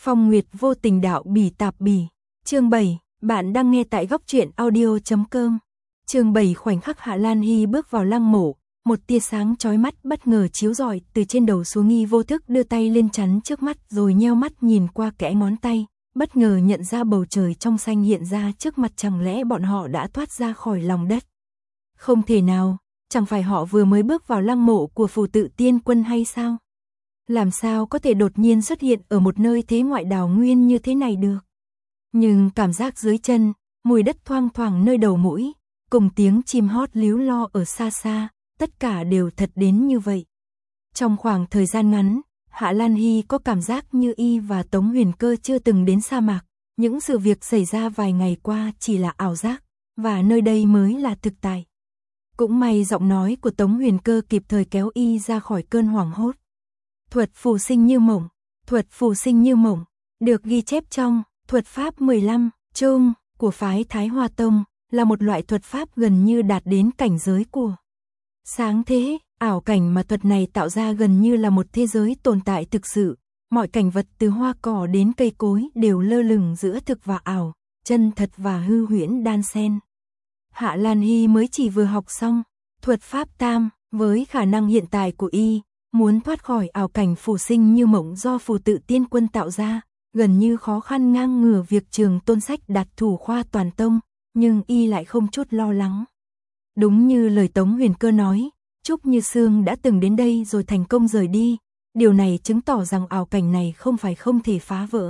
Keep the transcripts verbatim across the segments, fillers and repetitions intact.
Phong Nguyệt vô tình đạo bỉ tạp bỉ. Chương bảy, bạn đang nghe tại góc truyện audio chấm com. Chương bảy khoảnh khắc Hạ Lan Hy bước vào lăng mộ, một tia sáng chói mắt bất ngờ chiếu rọi từ trên đầu xuống, nghi vô thức đưa tay lên chắn trước mắt rồi nheo mắt nhìn qua kẽ ngón tay, bất ngờ nhận ra bầu trời trong xanh hiện ra trước mặt, chẳng lẽ bọn họ đã thoát ra khỏi lòng đất? Không thể nào, chẳng phải họ vừa mới bước vào lăng mộ của Phù Tự Tiên Quân hay sao? Làm sao có thể đột nhiên xuất hiện ở một nơi thế ngoại đào nguyên như thế này được? Nhưng cảm giác dưới chân, mùi đất thoang thoảng nơi đầu mũi, cùng tiếng chim hót líu lo ở xa xa, tất cả đều thật đến như vậy. Trong khoảng thời gian ngắn, Hạ Lan Hy có cảm giác như y và Tống Huyền Cơ chưa từng đến sa mạc, những sự việc xảy ra vài ngày qua chỉ là ảo giác, và nơi đây mới là thực tại. Cũng may giọng nói của Tống Huyền Cơ kịp thời kéo y ra khỏi cơn hoảng hốt. Thuật phù sinh như mộng, thuật phù sinh như mộng, được ghi chép trong thuật pháp mười lăm chung của phái Thái Hoa Tông, là một loại thuật pháp gần như đạt đến cảnh giới của sáng thế, ảo cảnh mà thuật này tạo ra gần như là một thế giới tồn tại thực sự, mọi cảnh vật từ hoa cỏ đến cây cối đều lơ lửng giữa thực và ảo, chân thật và hư huyễn đan xen. Hạ Lan Hy mới chỉ vừa học xong thuật pháp tam, với khả năng hiện tại của y, muốn thoát khỏi ảo cảnh phù sinh như mộng do Phù Tự Tiên Quân tạo ra, gần như khó khăn ngang ngửa việc Trường Tôn Sách đạt thủ khoa toàn tông, nhưng y lại không chút lo lắng. Đúng như lời Tống Huyền Cơ nói, Trúc Như Sương đã từng đến đây rồi thành công rời đi, điều này chứng tỏ rằng ảo cảnh này không phải không thể phá vỡ.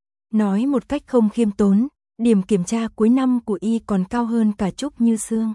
Nói một cách không khiêm tốn, điểm kiểm tra cuối năm của y còn cao hơn cả Trúc Như Sương.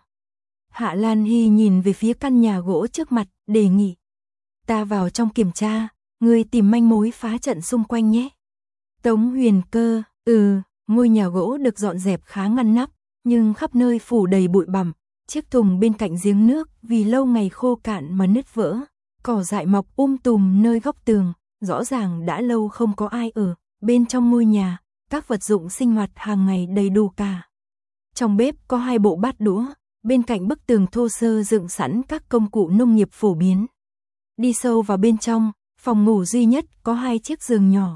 Hạ Lan Hy nhìn về phía căn nhà gỗ trước mặt, đề nghị: "Ta vào trong kiểm tra, ngươi tìm manh mối phá trận xung quanh nhé." Tống Huyền Cơ: "Ừ." Ngôi nhà gỗ được dọn dẹp khá ngăn nắp, nhưng khắp nơi phủ đầy bụi bặm, chiếc thùng bên cạnh giếng nước vì lâu ngày khô cạn mà nứt vỡ, cỏ dại mọc um tùm nơi góc tường, rõ ràng đã lâu không có ai ở. Bên trong ngôi nhà, các vật dụng sinh hoạt hàng ngày đầy đủ cả. Trong bếp có hai bộ bát đũa, bên cạnh bức tường thô sơ dựng sẵn các công cụ nông nghiệp phổ biến. Đi sâu vào bên trong, phòng ngủ duy nhất có hai chiếc giường nhỏ.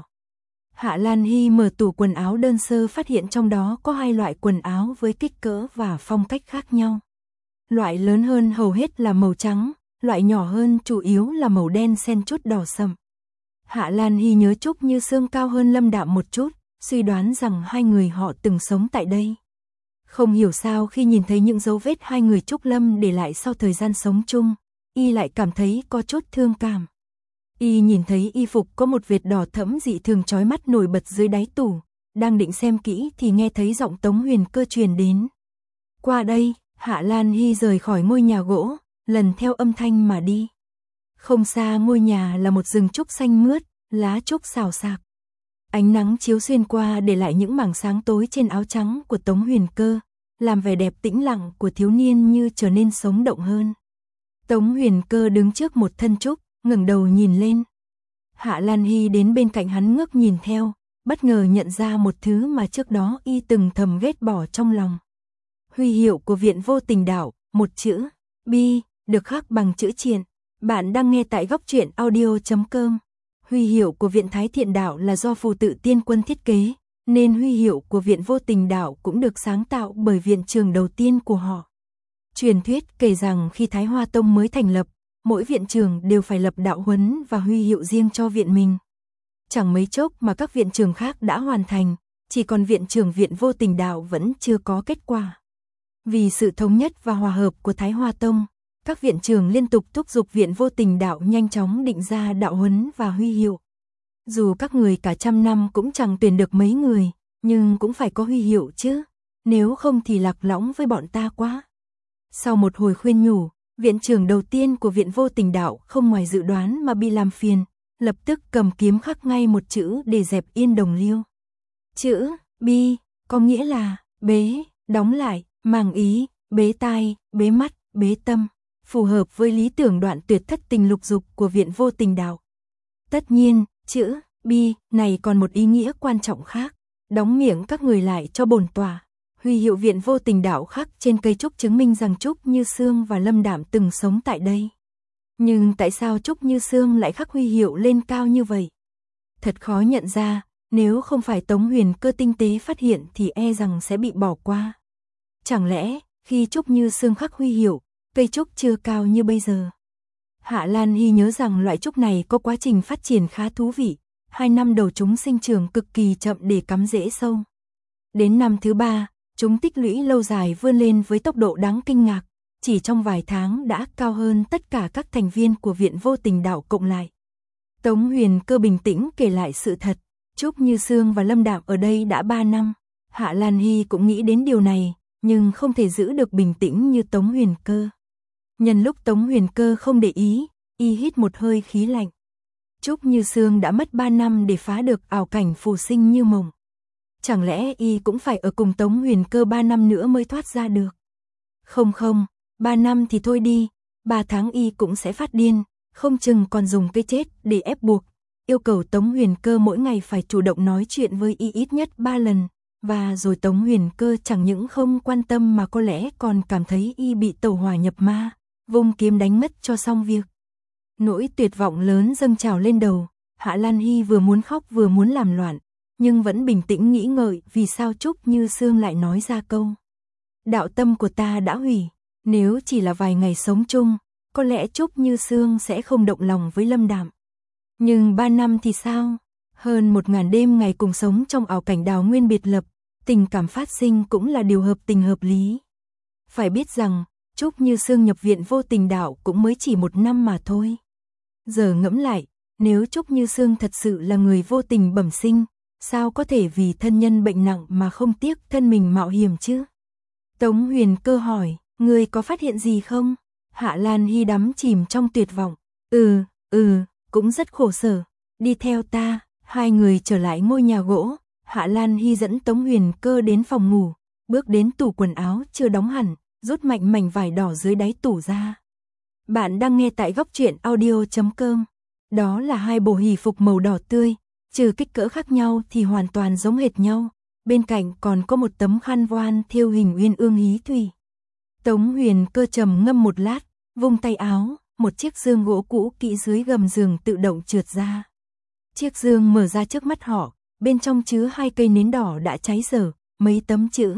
Hạ Lan Hy mở tủ quần áo đơn sơ, phát hiện trong đó có hai loại quần áo với kích cỡ và phong cách khác nhau. Loại lớn hơn hầu hết là màu trắng, loại nhỏ hơn chủ yếu là màu đen xen chút đỏ sậm. Hạ Lan Hy nhớ Trúc Như Sương cao hơn Lâm Đạm một chút, suy đoán rằng hai người họ từng sống tại đây. Không hiểu sao khi nhìn thấy những dấu vết hai người Trúc Lâm để lại sau thời gian sống chung, y lại cảm thấy có chút thương cảm. Y nhìn thấy y phục có một vệt đỏ thẫm dị thường chói mắt nổi bật dưới đáy tủ, đang định xem kỹ thì nghe thấy giọng Tống Huyền Cơ truyền đến. "Qua đây." Hạ Lan Hy rời khỏi ngôi nhà gỗ, lần theo âm thanh mà đi. Không xa ngôi nhà là một rừng trúc xanh mướt, lá trúc xào xạc. Ánh nắng chiếu xuyên qua để lại những mảng sáng tối trên áo trắng của Tống Huyền Cơ, làm vẻ đẹp tĩnh lặng của thiếu niên như trở nên sống động hơn. Tống Huyền Cơ đứng trước một thân trúc, ngẩng đầu nhìn lên. Hạ Lan Hy đến bên cạnh hắn ngước nhìn theo, bất ngờ nhận ra một thứ mà trước đó y từng thầm ghét bỏ trong lòng. Huy hiệu của Viện Vô Tình Đạo, một chữ Bi, được khắc bằng chữ triện. Bạn đang nghe tại góc truyện audio chấm com. Huy hiệu của Viện Thái Thiện Đạo là do Phù Tự Tiên Quân thiết kế, nên huy hiệu của Viện Vô Tình Đạo cũng được sáng tạo bởi viện trường đầu tiên của họ. Truyền thuyết kể rằng khi Thái Hoa Tông mới thành lập, mỗi viện trường đều phải lập đạo huấn và huy hiệu riêng cho viện mình. Chẳng mấy chốc mà các viện trường khác đã hoàn thành, chỉ còn viện trường Viện Vô Tình Đạo vẫn chưa có kết quả. Vì sự thống nhất và hòa hợp của Thái Hoa Tông, các viện trường liên tục thúc giục Viện Vô Tình Đạo nhanh chóng định ra đạo huấn và huy hiệu. Dù các người cả trăm năm cũng chẳng tuyển được mấy người, nhưng cũng phải có huy hiệu chứ, nếu không thì lạc lõng với bọn ta quá. Sau một hồi khuyên nhủ, viện trưởng đầu tiên của Viện Vô Tình Đạo không ngoài dự đoán mà bị làm phiền, lập tức cầm kiếm khắc ngay một chữ để dẹp yên đồng liêu. Chữ Bi có nghĩa là bế, đóng lại, mang ý, bế tai, bế mắt, bế tâm, phù hợp với lý tưởng đoạn tuyệt thất tình lục dục của Viện Vô Tình Đạo. Tất nhiên, chữ Bi này còn một ý nghĩa quan trọng khác, đóng miệng các người lại cho bổn tòa. Huy hiệu Viện Vô Tình Đạo khắc trên cây trúc chứng minh rằng Trúc Như Sương và Lâm Đạm từng sống tại đây. Nhưng tại sao Trúc Như Sương lại khắc huy hiệu lên cao như vậy? Thật khó nhận ra, nếu không phải Tống Huyền Cơ tinh tế phát hiện thì e rằng sẽ bị bỏ qua. Chẳng lẽ, khi trúc như xương khắc huy hiệu, cây trúc chưa cao như bây giờ. Hạ Lan Hy nhớ rằng loại trúc này có quá trình phát triển khá thú vị, hai năm đầu chúng sinh trưởng cực kỳ chậm để cắm rễ sâu. Đến năm thứ ba, chúng tích lũy lâu dài vươn lên với tốc độ đáng kinh ngạc, chỉ trong vài tháng đã cao hơn tất cả các thành viên của Viện Vô Tình Đạo cộng lại. Tống Huyền Cơ bình tĩnh kể lại sự thật, Trúc Như Sương và Lâm Đạm ở đây đã ba năm. Hạ Lan Hy cũng nghĩ đến điều này, nhưng không thể giữ được bình tĩnh như Tống Huyền Cơ. Nhân lúc Tống Huyền Cơ không để ý, y hít một hơi khí lạnh. Trúc Như Sương đã mất ba năm để phá được ảo cảnh phù sinh như mộng. Chẳng lẽ y cũng phải ở cùng Tống Huyền Cơ ba năm nữa mới thoát ra được? Không không, ba năm thì thôi đi, ba tháng y cũng sẽ phát điên, không chừng còn dùng cái chết để ép buộc, yêu cầu Tống Huyền Cơ mỗi ngày phải chủ động nói chuyện với y ít nhất ba lần, và rồi Tống Huyền Cơ chẳng những không quan tâm mà có lẽ còn cảm thấy y bị tẩu hỏa nhập ma, vung kiếm đánh mất cho xong việc. Nỗi tuyệt vọng lớn dâng trào lên đầu, Hạ Lan Hy vừa muốn khóc vừa muốn làm loạn, nhưng vẫn bình tĩnh nghĩ ngợi vì sao Trúc Như Sương lại nói ra câu: đạo tâm của ta đã hủy, nếu chỉ là vài ngày sống chung, có lẽ Trúc Như Sương sẽ không động lòng với Lâm Đạm. Nhưng ba năm thì sao? Hơn một ngàn đêm ngày cùng sống trong ảo cảnh đào nguyên biệt lập, tình cảm phát sinh cũng là điều hợp tình hợp lý. Phải biết rằng, Trúc Như Sương nhập Viện Vô Tình Đạo cũng mới chỉ một năm mà thôi. Giờ ngẫm lại, nếu Trúc Như Sương thật sự là người vô tình bẩm sinh, sao có thể vì thân nhân bệnh nặng mà không tiếc thân mình mạo hiểm chứ? Tống Huyền Cơ hỏi, người có phát hiện gì không? Hạ Lan Hy đắm chìm trong tuyệt vọng. Ừ, ừ, cũng rất khổ sở. Đi theo ta. Hai người trở lại ngôi nhà gỗ. Hạ Lan Hy dẫn Tống Huyền Cơ đến phòng ngủ, bước đến tủ quần áo chưa đóng hẳn, rút mạnh mảnh vải đỏ dưới đáy tủ ra. Bạn đang nghe tại góc truyện audio chấm com. Đó là hai bộ hỷ phục màu đỏ tươi, trừ kích cỡ khác nhau thì hoàn toàn giống hệt nhau. Bên cạnh còn có một tấm khăn voan thêu hình uyên ương hí thủy. Tống Huyền Cơ trầm ngâm một lát, vung tay áo, một chiếc giường gỗ cũ kỹ dưới gầm giường tự động trượt ra. Chiếc giường mở ra trước mắt họ, bên trong chứa hai cây nến đỏ đã cháy dở, mấy tấm chữ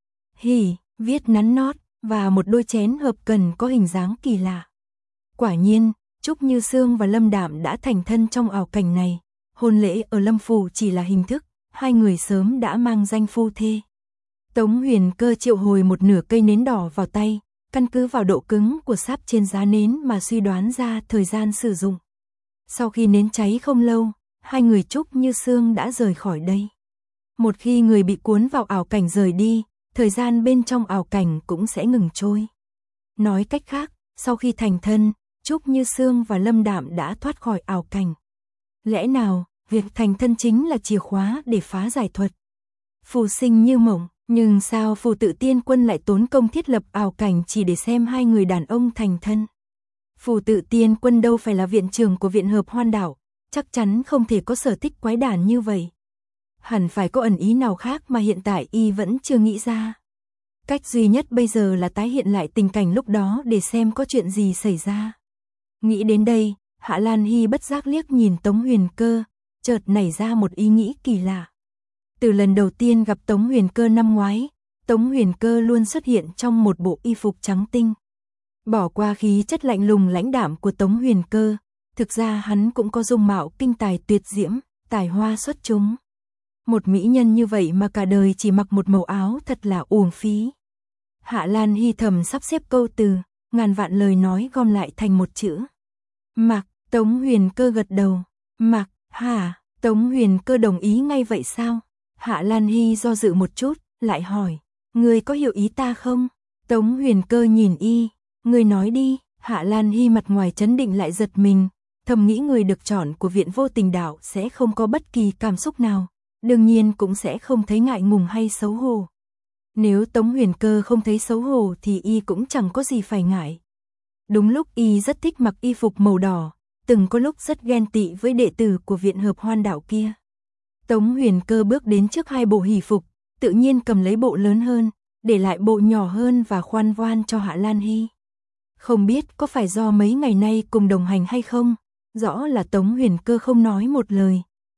hỉ, viết nắn nót, và một đôi chén hợp cần có hình dáng kỳ lạ. Quả nhiên, Trúc Như Sương và Lâm Đạm đã thành thân trong ảo cảnh này. Hôn lễ ở Lâm Phủ chỉ là hình thức, hai người sớm đã mang danh phu thê. Tống Huyền Cơ triệu hồi một nửa cây nến đỏ vào tay, căn cứ vào độ cứng của sáp trên giá nến mà suy đoán ra thời gian sử dụng. Sau khi nến cháy không lâu, hai người Trúc Như Sương đã rời khỏi đây. Một khi người bị cuốn vào ảo cảnh rời đi, thời gian bên trong ảo cảnh cũng sẽ ngừng trôi. Nói cách khác, sau khi thành thân, Trúc Như Sương và Lâm Đạm đã thoát khỏi ảo cảnh. Lẽ nào, việc thành thân chính là chìa khóa để phá giải thuật? Phù sinh như mộng, nhưng sao Phù Tự Tiên Quân lại tốn công thiết lập ảo cảnh chỉ để xem hai người đàn ông thành thân? Phù Tự Tiên Quân đâu phải là viện trưởng của Viện Hợp Hoan Đảo, chắc chắn không thể có sở thích quái đản như vậy. Hẳn phải có ẩn ý nào khác mà hiện tại y vẫn chưa nghĩ ra. Cách duy nhất bây giờ là tái hiện lại tình cảnh lúc đó để xem có chuyện gì xảy ra. Nghĩ đến đây, Hạ Lan Hy bất giác liếc nhìn Tống Huyền Cơ, chợt nảy ra một ý nghĩ kỳ lạ. Từ lần đầu tiên gặp Tống Huyền Cơ năm ngoái, Tống Huyền Cơ luôn xuất hiện trong một bộ y phục trắng tinh. Bỏ qua khí chất lạnh lùng lãnh đạm của Tống Huyền Cơ, thực ra hắn cũng có dung mạo kinh tài tuyệt diễm, tài hoa xuất chúng. Một mỹ nhân như vậy mà cả đời chỉ mặc một màu áo thật là uổng phí. Hạ Lan Hy thầm sắp xếp câu từ, ngàn vạn lời nói gom lại thành một chữ. Mặc. Tống Huyền Cơ gật đầu. Mặc. Hả? Tống Huyền Cơ đồng ý ngay vậy sao? Hạ Lan Hy do dự một chút, lại hỏi, người có hiểu ý ta không? Tống Huyền Cơ nhìn y, người nói đi. Hạ Lan Hy mặt ngoài trấn định lại giật mình, thầm nghĩ người được chọn của Viện Vô Tình Đạo sẽ không có bất kỳ cảm xúc nào, đương nhiên cũng sẽ không thấy ngại ngùng hay xấu hổ. Nếu Tống Huyền Cơ không thấy xấu hổ thì y cũng chẳng có gì phải ngại. Đúng lúc y rất thích mặc y phục màu đỏ, từng có lúc rất ghen tị với đệ tử của Viện Hợp Hoan Đạo kia. Tống Huyền Cơ bước đến trước hai bộ hỷ phục, tự nhiên cầm lấy bộ lớn hơn, để lại bộ nhỏ hơn và khoan voan cho Hạ Lan Hy. Không biết có phải do mấy ngày nay cùng đồng hành hay không, rõ là Tống Huyền Cơ không nói một lời,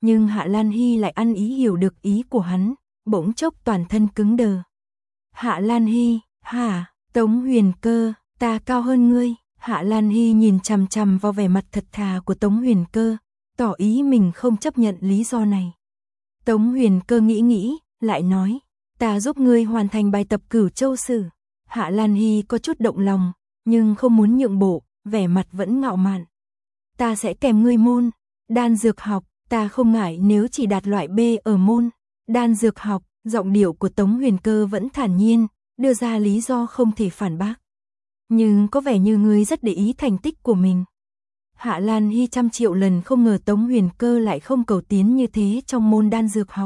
nhưng Hạ Lan Hy lại ăn ý hiểu được ý của hắn, bỗng chốc toàn thân cứng đờ. Hạ Lan Hy, hả? Tống Huyền Cơ, ta cao hơn ngươi. Hạ Lan Hy nhìn chằm chằm vào vẻ mặt thật thà của Tống Huyền Cơ, tỏ ý mình không chấp nhận lý do này. Tống Huyền Cơ nghĩ nghĩ, lại nói, ta giúp ngươi hoàn thành bài tập Cửu Châu Sử. Hạ Lan Hy có chút động lòng, nhưng không muốn nhượng bộ, vẻ mặt vẫn ngạo mạn. Ta sẽ kèm ngươi môn đan dược học, ta không ngại nếu chỉ đạt loại B ở môn đan dược học. Giọng điệu của Tống Huyền Cơ vẫn thản nhiên, đưa ra lý do không thể phản bác. Nhưng có vẻ như ngươi rất để ý thành tích của mình. Hạ Lan Hy trăm triệu lần không ngờ Tống Huyền Cơ lại không cầu tiến như thế trong môn đan dược học.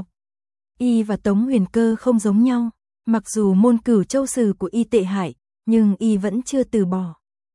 Y và Tống Huyền Cơ không giống nhau, mặc dù môn Cửu Châu Sử của Y tệ hại, nhưng Y vẫn chưa từ bỏ.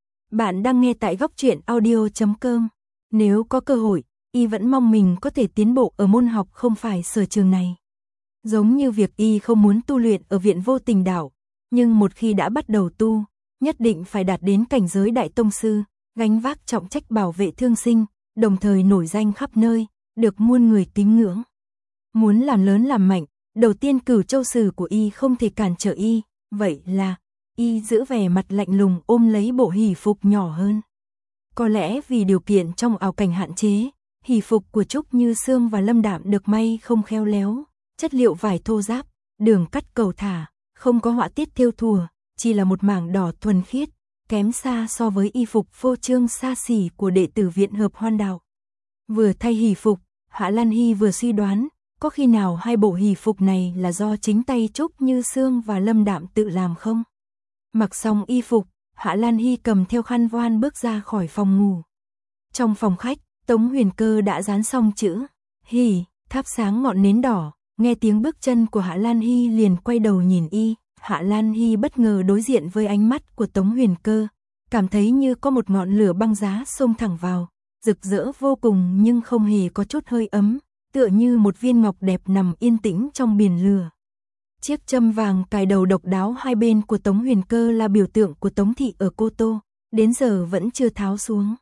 Bạn đang nghe tại góc truyện audio chấm com. Nếu có cơ hội, Y vẫn mong mình có thể tiến bộ ở môn học không phải sở trường này. Giống như việc Y không muốn tu luyện ở Viện Vô Tình Đảo, nhưng một khi đã bắt đầu tu, nhất định phải đạt đến cảnh giới đại tông sư, gánh vác trọng trách bảo vệ thương sinh, đồng thời nổi danh khắp nơi, được muôn người kính ngưỡng. Muốn làm lớn làm mạnh, đầu tiên Cửu Châu Sử của Y không thể cản trở Y, vậy là Y giữ vẻ mặt lạnh lùng ôm lấy bộ hỷ phục nhỏ hơn. Có lẽ vì điều kiện trong ảo cảnh hạn chế, hỷ phục của Trúc Như Sương và Lâm Đạm được may không khéo léo, chất liệu vải thô ráp, đường cắt cầu thả, không có họa tiết thêu thùa, chỉ là một mảng đỏ thuần khiết, kém xa so với y phục phô trương xa xỉ của đệ tử Viện Hợp Hoan Đạo. Vừa thay hỷ phục, Hạ Lan Hy vừa suy đoán, có khi nào hai bộ hỷ phục này là do chính tay Trúc Như Sương và Lâm Đạm tự làm không? Mặc xong y phục, Hạ Lan Hy cầm theo khăn voan bước ra khỏi phòng ngủ. Trong phòng khách, Tống Huyền Cơ đã dán xong chữ hỷ, thắp sáng ngọn nến đỏ, nghe tiếng bước chân của Hạ Lan Hy liền quay đầu nhìn Y. Hạ Lan Hy bất ngờ đối diện với ánh mắt của Tống Huyền Cơ, cảm thấy như có một ngọn lửa băng giá xông thẳng vào, rực rỡ vô cùng nhưng không hề có chút hơi ấm, tựa như một viên ngọc đẹp nằm yên tĩnh trong biển lửa. Chiếc châm vàng cài đầu độc đáo hai bên của Tống Huyền Cơ là biểu tượng của Tống thị ở Cô Tô, đến giờ vẫn chưa tháo xuống.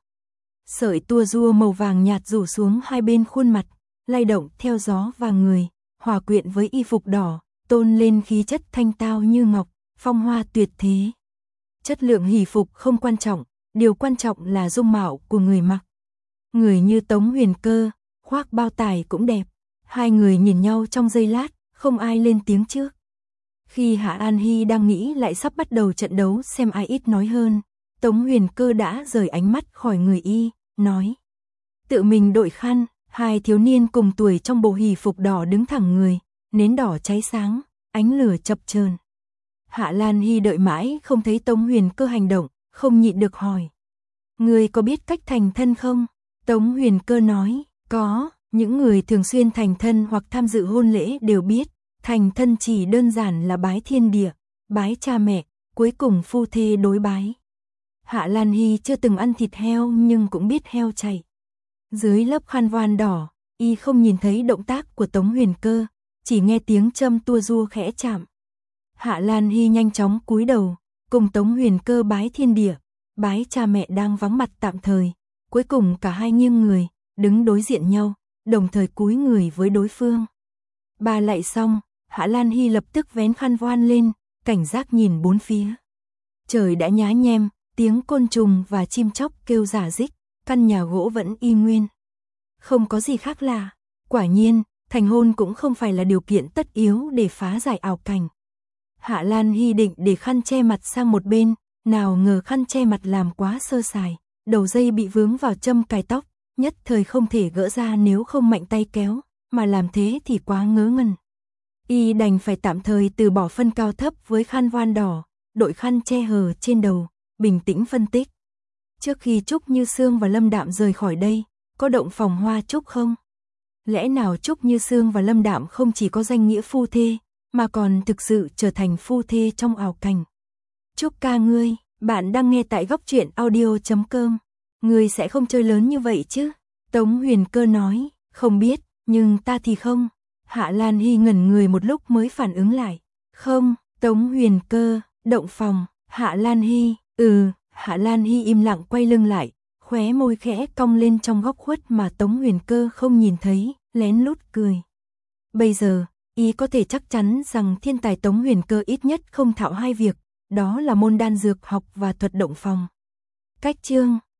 Sợi tua rua màu vàng nhạt rủ xuống hai bên khuôn mặt, lay động theo gió và người, hòa quyện với y phục đỏ, tôn lên khí chất thanh tao như ngọc, phong hoa tuyệt thế. Chất lượng hỷ phục không quan trọng, điều quan trọng là dung mạo của người mặc. Người như Tống Huyền Cơ, khoác bao tải cũng đẹp. Hai người nhìn nhau trong giây lát, không ai lên tiếng trước. Khi Hạ An Hy đang nghĩ lại sắp bắt đầu trận đấu xem ai ít nói hơn, Tống Huyền Cơ đã rời ánh mắt khỏi người Y, nói. Tự mình đội khăn, hai thiếu niên cùng tuổi trong bộ hỷ phục đỏ đứng thẳng người, nến đỏ cháy sáng, ánh lửa chập chờn. Hạ Lan Hy đợi mãi không thấy Tống Huyền Cơ hành động, không nhịn được hỏi. Người có biết cách thành thân không? Tống Huyền Cơ nói, có, những người thường xuyên thành thân hoặc tham dự hôn lễ đều biết, thành thân chỉ đơn giản là bái thiên địa, bái cha mẹ, cuối cùng phu thê đối bái. Hạ Lan Hy chưa từng ăn thịt heo nhưng cũng biết heo chạy. Dưới lớp khăn voan đỏ, Y không nhìn thấy động tác của Tống Huyền Cơ, chỉ nghe tiếng châm tua rua khẽ chạm. Hạ Lan Hy nhanh chóng cúi đầu, cùng Tống Huyền Cơ bái thiên địa, bái cha mẹ đang vắng mặt tạm thời. Cuối cùng cả hai nghiêng người, đứng đối diện nhau, đồng thời cúi người với đối phương. Ba lạy xong, Hạ Lan Hy lập tức vén khăn voan lên, cảnh giác nhìn bốn phía. Trời đã nhá nhem, tiếng côn trùng và chim chóc kêu rả rích, căn nhà gỗ vẫn y nguyên. Không có gì khác lạ, quả nhiên, thành hôn cũng không phải là điều kiện tất yếu để phá giải ảo cảnh. Hạ Lan Hy định để khăn che mặt sang một bên, nào ngờ khăn che mặt làm quá sơ sài, đầu dây bị vướng vào châm cài tóc, nhất thời không thể gỡ ra nếu không mạnh tay kéo, mà làm thế thì quá ngớ ngẩn. Y đành phải tạm thời từ bỏ phân cao thấp với khăn voan đỏ, đội khăn che hờ trên đầu, bình tĩnh phân tích. Trước khi Trúc Như Sương và Lâm Đạm rời khỏi đây, có động phòng hoa Trúc không? Lẽ nào Trúc Như Sương và Lâm Đạm không chỉ có danh nghĩa phu thê, mà còn thực sự trở thành phu thê trong ảo cảnh? Trúc ca ngươi, bạn đang nghe tại góc truyện audio chấm com. Ngươi sẽ không chơi lớn như vậy chứ? Tống Huyền Cơ nói, không biết, nhưng ta thì không. Hạ Lan Hy ngẩn người một lúc mới phản ứng lại. Không, Tống Huyền Cơ, động phòng, Hạ Lan Hy, ừ, Hạ Lan Hy im lặng quay lưng lại, khóe môi khẽ cong lên trong góc khuất mà Tống Huyền Cơ không nhìn thấy, lén lút cười. Bây giờ, y có thể chắc chắn rằng thiên tài Tống Huyền Cơ ít nhất không thạo hai việc, đó là môn đan dược học và thuật động phòng. Cách chương